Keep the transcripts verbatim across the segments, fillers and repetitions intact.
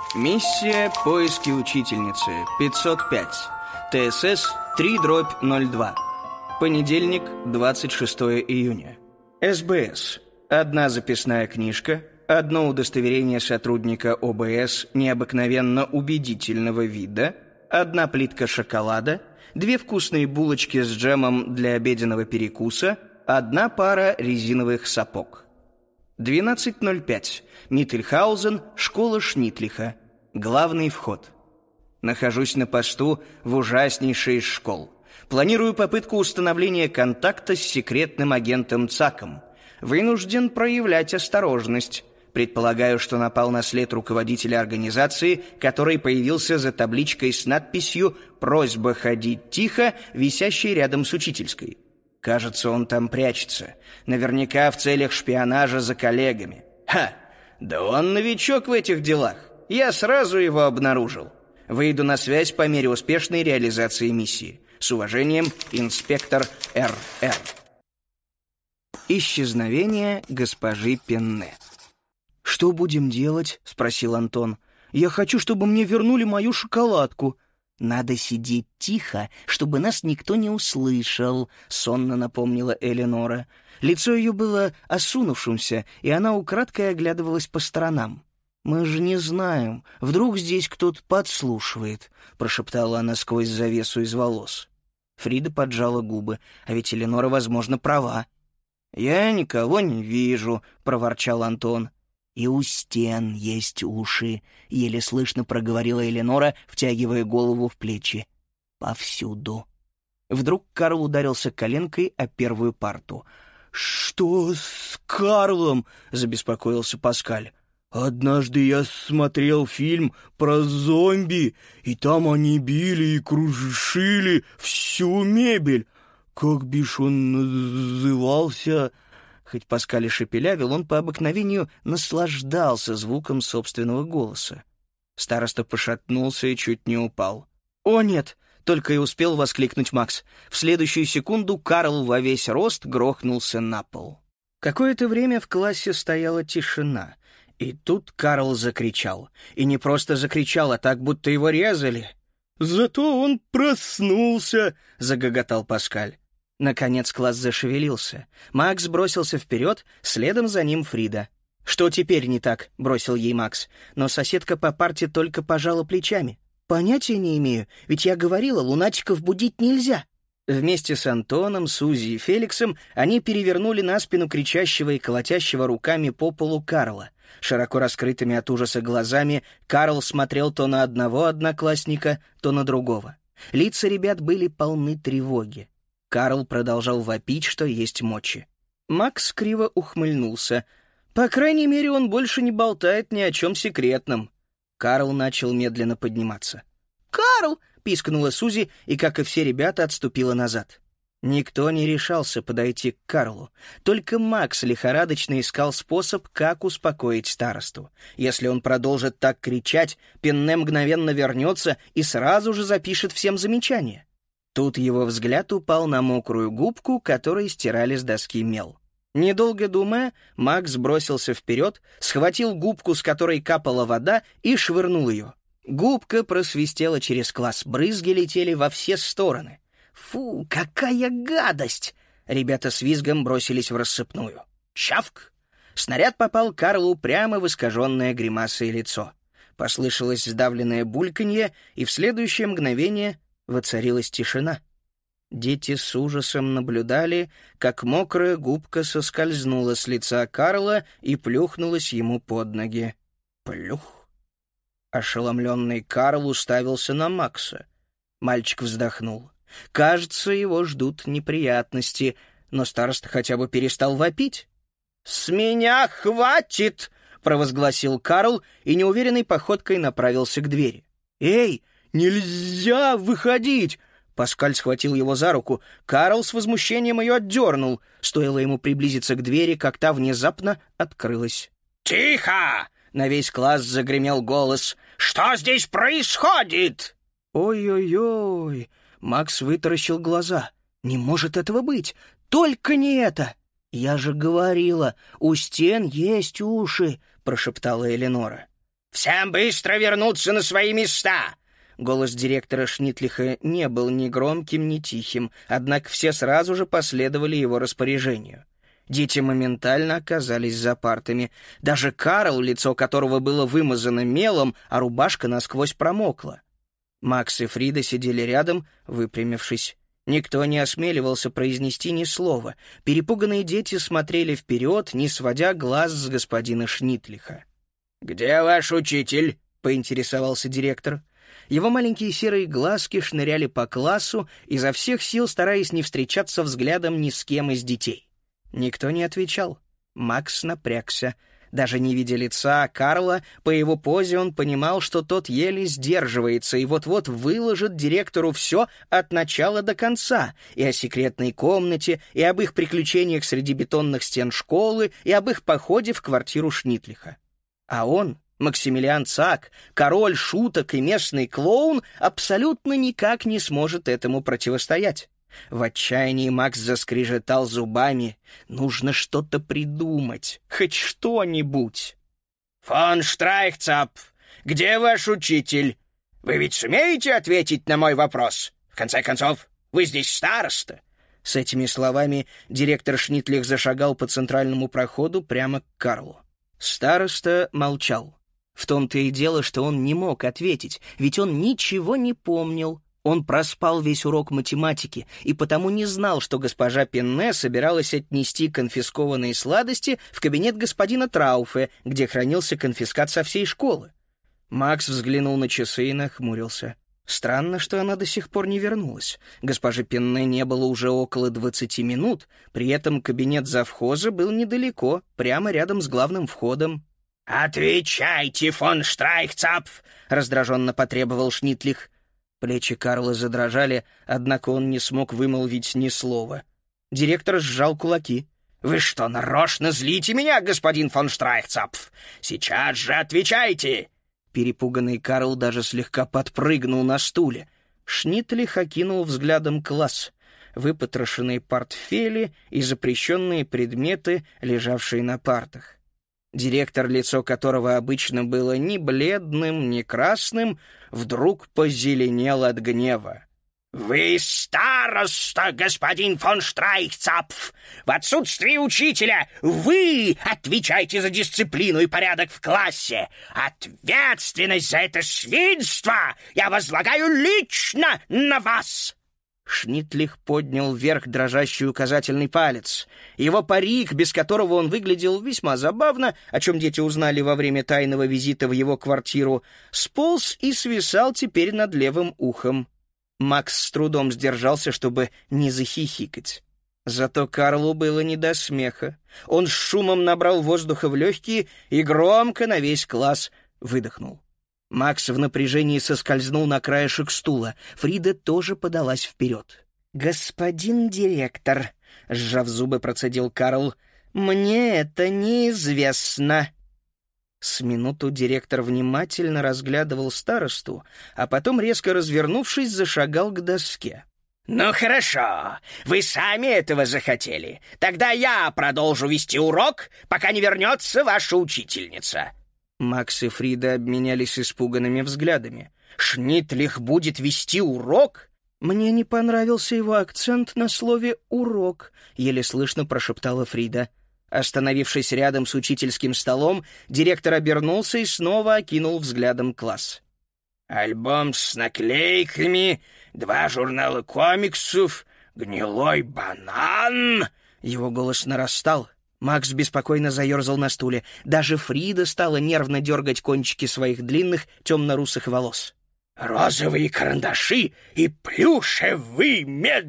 Миссия «Поиски учительницы» пятьсот пять. ТСС три дробь ноль два. Понедельник, двадцать шестое июня. СБС. Одна записная книжка, одно удостоверение сотрудника ОБС необыкновенно убедительного вида, одна плитка шоколада, две вкусные булочки с джемом для обеденного перекуса, одна пара резиновых сапог. двенадцать ноль пять. Миттельхаузен, школа Шнитлиха. Главный вход. Нахожусь на посту в ужаснейшей из школ. Планирую попытку установления контакта с секретным агентом ЦАКом. Вынужден проявлять осторожность. Предполагаю, что напал на след руководителя организации, который появился за табличкой с надписью «Просьба ходить тихо», висящей рядом с учительской. Кажется, он там прячется. Наверняка в целях шпионажа за коллегами. Ха! Да он новичок в этих делах. Я сразу его обнаружил. Выйду на связь по мере успешной реализации миссии. С уважением, инспектор эр эр. Исчезновение госпожи Пенне. «Что будем делать?» — спросил Антон. «Я хочу, чтобы мне вернули мою шоколадку». «Надо сидеть тихо, чтобы нас никто не услышал», — сонно напомнила Элеонора. Лицо ее было осунувшимся, и она украдкой оглядывалась по сторонам. «Мы же не знаем, вдруг здесь кто-то подслушивает», — прошептала она сквозь завесу из волос. Фрида поджала губы, а ведь Элеонора, возможно, права. «Я никого не вижу», — проворчал Антон. «И у стен есть уши», — еле слышно проговорила Элеонора, втягивая голову в плечи. «Повсюду». Вдруг Карл ударился коленкой о первую парту. «Что с Карлом?» — забеспокоился Паскаль. «Однажды я смотрел фильм про зомби, и там они били и крушили всю мебель. Как бишь он назывался?» Хоть Паскаль и шепелявил, он по обыкновению наслаждался звуком собственного голоса. Староста пошатнулся и чуть не упал. «О, нет!» — только и успел воскликнуть Макс. В следующую секунду Карл во весь рост грохнулся на пол. Какое-то время в классе стояла тишина. И тут Карл закричал. И не просто закричал, а так, будто его резали. «Зато он проснулся!» — загоготал Паскаль. Наконец класс зашевелился. Макс бросился вперед, следом за ним Фрида. «Что теперь не так?» — бросил ей Макс. Но соседка по парте только пожала плечами. «Понятия не имею, ведь я говорила, лунатиков будить нельзя». Вместе с Антоном, Сузи и Феликсом они перевернули на спину кричащего и колотящего руками по полу Карла. Широко раскрытыми от ужаса глазами Карл смотрел то на одного одноклассника, то на другого. Лица ребят были полны тревоги. Карл продолжал вопить, что есть мочи. Макс криво ухмыльнулся. По крайней мере, он больше не болтает ни о чем секретном. Карл начал медленно подниматься. «Карл!» — пискнула Сузи, и, как и все ребята, отступила назад. Никто не решался подойти к Карлу. Только Макс лихорадочно искал способ, как успокоить старосту. Если он продолжит так кричать, Пенне мгновенно вернется и сразу же запишет всем замечания. Тут его взгляд упал на мокрую губку, которой стирали с доски мел. Недолго думая, Макс бросился вперед, схватил губку, с которой капала вода, и швырнул ее. Губка просвистела через класс, брызги летели во все стороны. «Фу, какая гадость!» Ребята с визгом бросились в рассыпную. Чавк! Снаряд попал Карлу прямо в искаженное гримасой лицо. Послышалось сдавленное бульканье, и в следующее мгновение воцарилась тишина. Дети с ужасом наблюдали, как мокрая губка соскользнула с лица Карла и плюхнулась ему под ноги. Плюх! Ошеломленный Карл уставился на Макса. Мальчик вздохнул. Кажется, его ждут неприятности, но староста хотя бы перестал вопить. «С меня хватит!» — провозгласил Карл и неуверенной походкой направился к двери. «Эй, нельзя выходить!» Паскаль схватил его за руку. Карл с возмущением ее отдернул. Стоило ему приблизиться к двери, как та внезапно открылась. «Тихо!» — на весь класс загремел голос. «Что здесь происходит?» «Ой-ой-ой!» Макс вытаращил глаза. «Не может этого быть! Только не это!» «Я же говорила, у стен есть уши!» — прошептала Элеонора. «Все «Всем быстро вернуться на свои места!» Голос директора Шнитлиха не был ни громким, ни тихим, однако все сразу же последовали его распоряжению. Дети моментально оказались за партами. Даже Карл, лицо которого было вымазано мелом, а рубашка насквозь промокла. Макс и Фрида сидели рядом, выпрямившись. Никто не осмеливался произнести ни слова. Перепуганные дети смотрели вперед, не сводя глаз с господина Шнитлиха. «Где ваш учитель?» — поинтересовался директор. Его маленькие серые глазки шныряли по классу, изо всех сил стараясь не встречаться взглядом ни с кем из детей. Никто не отвечал. Макс напрягся. Даже не видя лица Карла, по его позе он понимал, что тот еле сдерживается и вот-вот выложит директору все от начала до конца, и о секретной комнате, и об их приключениях среди бетонных стен школы, и об их походе в квартиру Шнитлиха. А он, Максимилиан Цак, король шуток и местный клоун, абсолютно никак не сможет этому противостоять. В отчаянии Макс заскрежетал зубами. Нужно что-то придумать, хоть что-нибудь. «Фон Штрайхцапф, где ваш учитель? Вы ведь сумеете ответить на мой вопрос? В конце концов, вы здесь староста». С этими словами директор Шнитлих зашагал по центральному проходу прямо к Карлу. Староста молчал. В том-то и дело, что он не мог ответить, ведь он ничего не помнил. Он проспал весь урок математики и потому не знал, что госпожа Пенне собиралась отнести конфискованные сладости в кабинет господина Трауфе, где хранился конфискат со всей школы. Макс взглянул на часы и нахмурился. Странно, что она до сих пор не вернулась. Госпожи Пенне не было уже около двадцати минут, при этом кабинет завхоза был недалеко, прямо рядом с главным входом. «Отвечайте, фон Штрайхцапф!» — раздраженно потребовал Шнитлих. Плечи Карла задрожали, однако он не смог вымолвить ни слова. Директор сжал кулаки. «Вы что, нарочно злите меня, господин фон Штрайхцапф? Сейчас же отвечайте!» Перепуганный Карл даже слегка подпрыгнул на стуле. Шнитлих окинул взглядом класс. Выпотрошенные портфели и запрещенные предметы, лежавшие на партах. Директор, лицо которого обычно было ни бледным, ни красным, вдруг позеленел от гнева. «Вы староста, господин фон Штрайхцапф! В отсутствие учителя вы отвечаете за дисциплину и порядок в классе! Ответственность за это свинство я возлагаю лично на вас!» Шнитлих поднял вверх дрожащий указательный палец. Его парик, без которого он выглядел весьма забавно, о чем дети узнали во время тайного визита в его квартиру, сполз и свисал теперь над левым ухом. Макс с трудом сдержался, чтобы не захихикать. Зато Карлу было не до смеха. Он с шумом набрал воздуха в легкие и громко на весь класс выдохнул. Макс в напряжении соскользнул на краешек стула. Фрида тоже подалась вперед. «Господин директор», — сжав зубы, процедил Карл, — «мне это неизвестно». С минуту директор внимательно разглядывал старосту, а потом, резко развернувшись, зашагал к доске. «Ну хорошо, вы сами этого захотели. Тогда я продолжу вести урок, пока не вернется ваша учительница». Макс и Фрида обменялись испуганными взглядами. «Шнитлих будет вести урок?» «Мне не понравился его акцент на слове «урок», — еле слышно прошептала Фрида. Остановившись рядом с учительским столом, директор обернулся и снова окинул взглядом класс. «Альбом с наклейками, два журнала комиксов, гнилой банан!» Его голос нарастал. Макс беспокойно заерзал на стуле. Даже Фрида стала нервно дергать кончики своих длинных темно-русых волос. «Розовые карандаши и плюшевый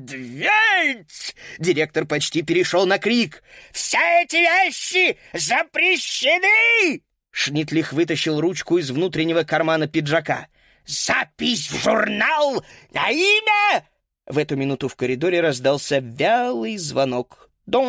медведь!» Директор почти перешел на крик. «Все эти вещи запрещены!» Шнитлих вытащил ручку из внутреннего кармана пиджака. «Запись в журнал на имя!» В эту минуту в коридоре раздался вялый звонок.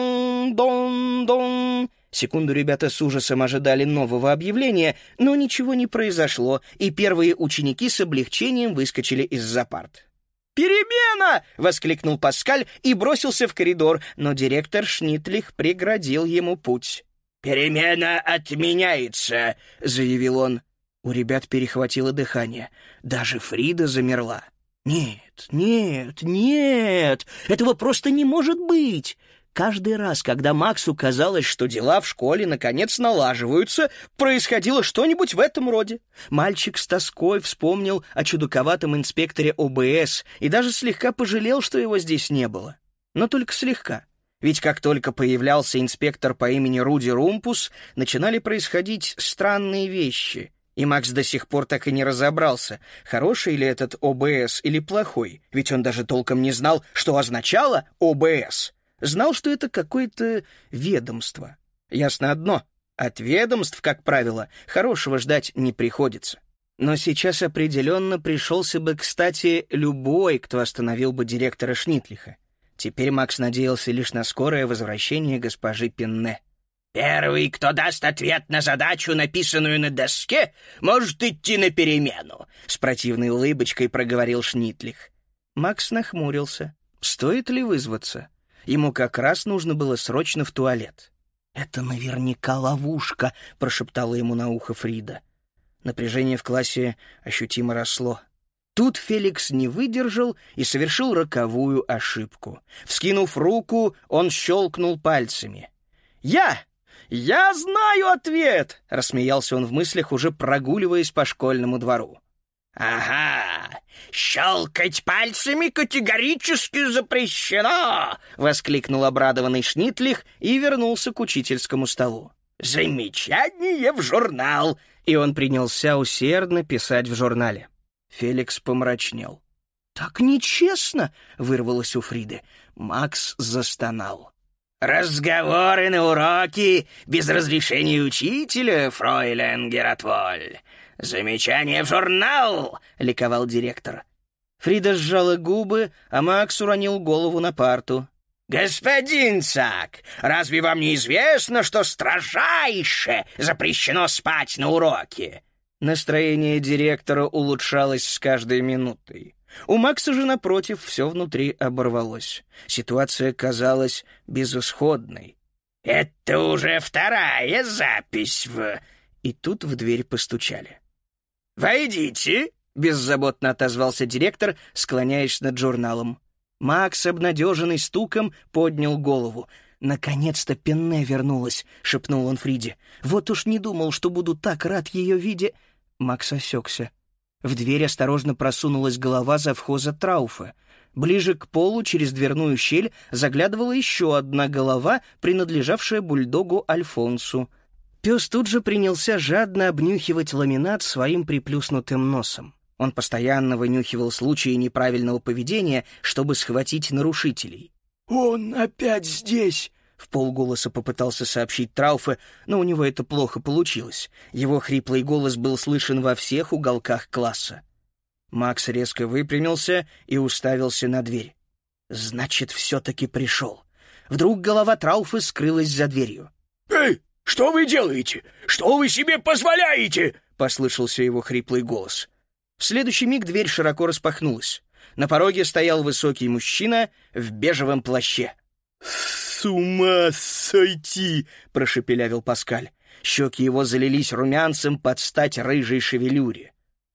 Дон-дон-дон. Секунду ребята с ужасом ожидали нового объявления, но ничего не произошло, и первые ученики с облегчением выскочили из-за парт. «Перемена!» — воскликнул Паскаль и бросился в коридор, но директор Шнитлих преградил ему путь. «Перемена отменяется», — заявил он. У ребят перехватило дыхание. Даже Фрида замерла. «Нет, нет, нет! Этого просто не может быть!» Каждый раз, когда Максу казалось, что дела в школе наконец налаживаются, происходило что-нибудь в этом роде. Мальчик с тоской вспомнил о чудаковатом инспекторе О Бэ Эс и даже слегка пожалел, что его здесь не было. Но только слегка. Ведь как только появлялся инспектор по имени Руди Румпус, начинали происходить странные вещи. И Макс до сих пор так и не разобрался, хороший ли этот О Бэ Эс или плохой, ведь он даже толком не знал, что означало О Бэ Эс. Знал, что это какое-то ведомство. Ясно одно — от ведомств, как правило, хорошего ждать не приходится. Но сейчас определенно пришелся бы, кстати, любой, кто остановил бы директора Шнитлиха. Теперь Макс надеялся лишь на скорое возвращение госпожи Пенне. «Первый, кто даст ответ на задачу, написанную на доске, может идти на перемену», — с противной улыбочкой проговорил Шнитлих. Макс нахмурился. Стоит ли вызваться? Ему как раз нужно было срочно в туалет. «Это наверняка ловушка», — прошептала ему на ухо Фрида. Напряжение в классе ощутимо росло. Тут Феликс не выдержал и совершил роковую ошибку. Вскинув руку, он щелкнул пальцами. «Я! Я знаю ответ!» — рассмеялся он в мыслях, уже прогуливаясь по школьному двору. «Ага, щелкать пальцами категорически запрещено!» — воскликнул обрадованный Шнитлих и вернулся к учительскому столу. «Замечание в журнал!» И он принялся усердно писать в журнале. Феликс помрачнел. «Так нечестно!» — вырвалось у Фриды. Макс застонал. «Разговоры на уроке без разрешения учителя, фройлен Гератволь. Замечание в журнал!» — ликовал директор. Фрида сжала губы, а Макс уронил голову на парту. «Господин Цак, разве вам не известно, что строжайше запрещено спать на уроке?» Настроение директора улучшалось с каждой минутой. У Макса же, напротив, все внутри оборвалось. Ситуация казалась безысходной. «Это уже вторая запись в...» И тут в дверь постучали. «Войдите!» — беззаботно отозвался директор, склоняясь над журналом. Макс, обнадеженный стуком, поднял голову. «Наконец-то Пенне вернулась!» — шепнул он Фриде. «Вот уж не думал, что буду так рад ее виде...» Макс осекся. В дверь осторожно просунулась голова завхоза Трауфа. Ближе к полу, через дверную щель, заглядывала еще одна голова, принадлежавшая бульдогу Альфонсу. Пес тут же принялся жадно обнюхивать ламинат своим приплюснутым носом. Он постоянно вынюхивал случаи неправильного поведения, чтобы схватить нарушителей. «Он опять здесь!» — вполголоса попытался сообщить Трауфе, но у него это плохо получилось. Его хриплый голос был слышен во всех уголках класса. Макс резко выпрямился и уставился на дверь. «Значит, все-таки пришел». Вдруг голова Трауфе скрылась за дверью. «Эй, что вы делаете? Что вы себе позволяете?» — послышался его хриплый голос. В следующий миг дверь широко распахнулась. На пороге стоял высокий мужчина в бежевом плаще. «С ума сойти!» — прошепелявил Паскаль. Щеки его залились румянцем под стать рыжей шевелюре.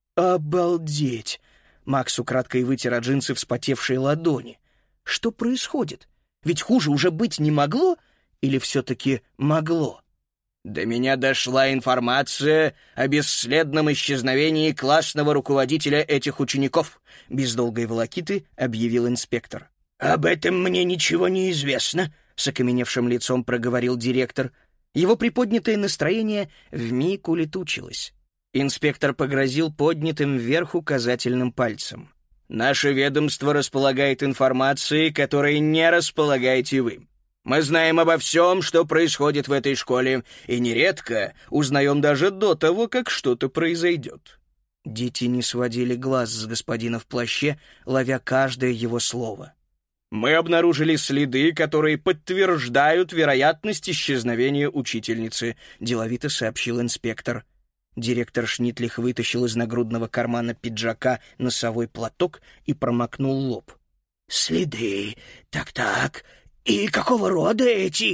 «Обалдеть!» — Макс украдкой вытер от джинсы вспотевшие ладони. «Что происходит? Ведь хуже уже быть не могло? Или все-таки могло?» «До меня дошла информация о бесследном исчезновении классного руководителя этих учеников», — без долгой волокиты объявил инспектор. «Об этом мне ничего не известно», — с окаменевшим лицом проговорил директор. Его приподнятое настроение вмиг улетучилось. Инспектор погрозил поднятым вверх указательным пальцем. «Наше ведомство располагает информацией, которой не располагаете вы. Мы знаем обо всем, что происходит в этой школе, и нередко узнаем даже до того, как что-то произойдет». Дети не сводили глаз с господина в плаще, ловя каждое его слово. «Мы обнаружили следы, которые подтверждают вероятность исчезновения учительницы», — деловито сообщил инспектор. Директор Шнитлих вытащил из нагрудного кармана пиджака носовой платок и промокнул лоб. «Следы? Так-так. И какого рода эти?»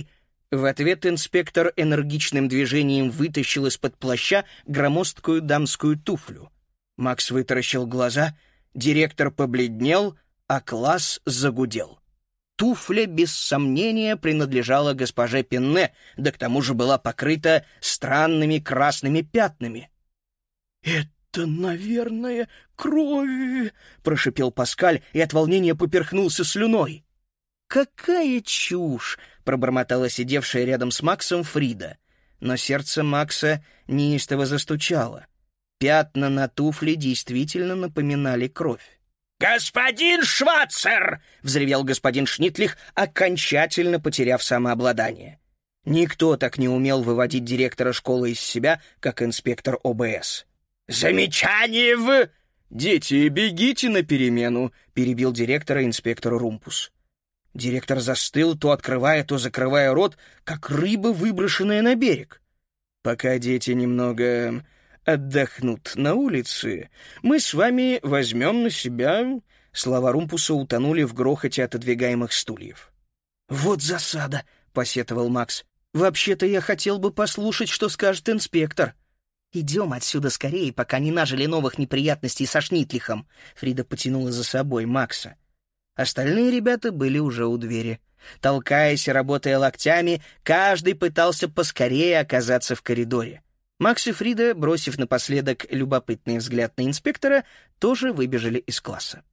В ответ инспектор энергичным движением вытащил из-под плаща громоздкую дамскую туфлю. Макс вытаращил глаза, директор побледнел, а класс загудел. Туфля, без сомнения, принадлежала госпоже Пенне, да к тому же была покрыта странными красными пятнами. «Это, наверное, кровь!» — прошипел Паскаль и от волнения поперхнулся слюной. «Какая чушь!» — пробормотала сидевшая рядом с Максом Фрида. Но сердце Макса неистово застучало. Пятна на туфле действительно напоминали кровь. «Господин Шварцер!» — взревел господин Шнитлих, окончательно потеряв самообладание. Никто так не умел выводить директора школы из себя, как инспектор О Бэ Эс. «Замечание в...» «Дети, бегите на перемену!» — перебил директора инспектор Румпус. Директор застыл, то открывая, то закрывая рот, как рыба, выброшенная на берег. «Пока дети немного отдохнут на улице, мы с вами возьмем на себя...» Слова Румпуса утонули в грохоте отодвигаемых стульев. «Вот засада!» — посетовал Макс. «Вообще-то я хотел бы послушать, что скажет инспектор». «Идем отсюда скорее, пока не нажили новых неприятностей со Шнитлихом», — Фрида потянула за собой Макса. Остальные ребята были уже у двери. Толкаясь и работая локтями, каждый пытался поскорее оказаться в коридоре. Макс и Фрида, бросив напоследок любопытный взгляд на инспектора, тоже выбежали из класса.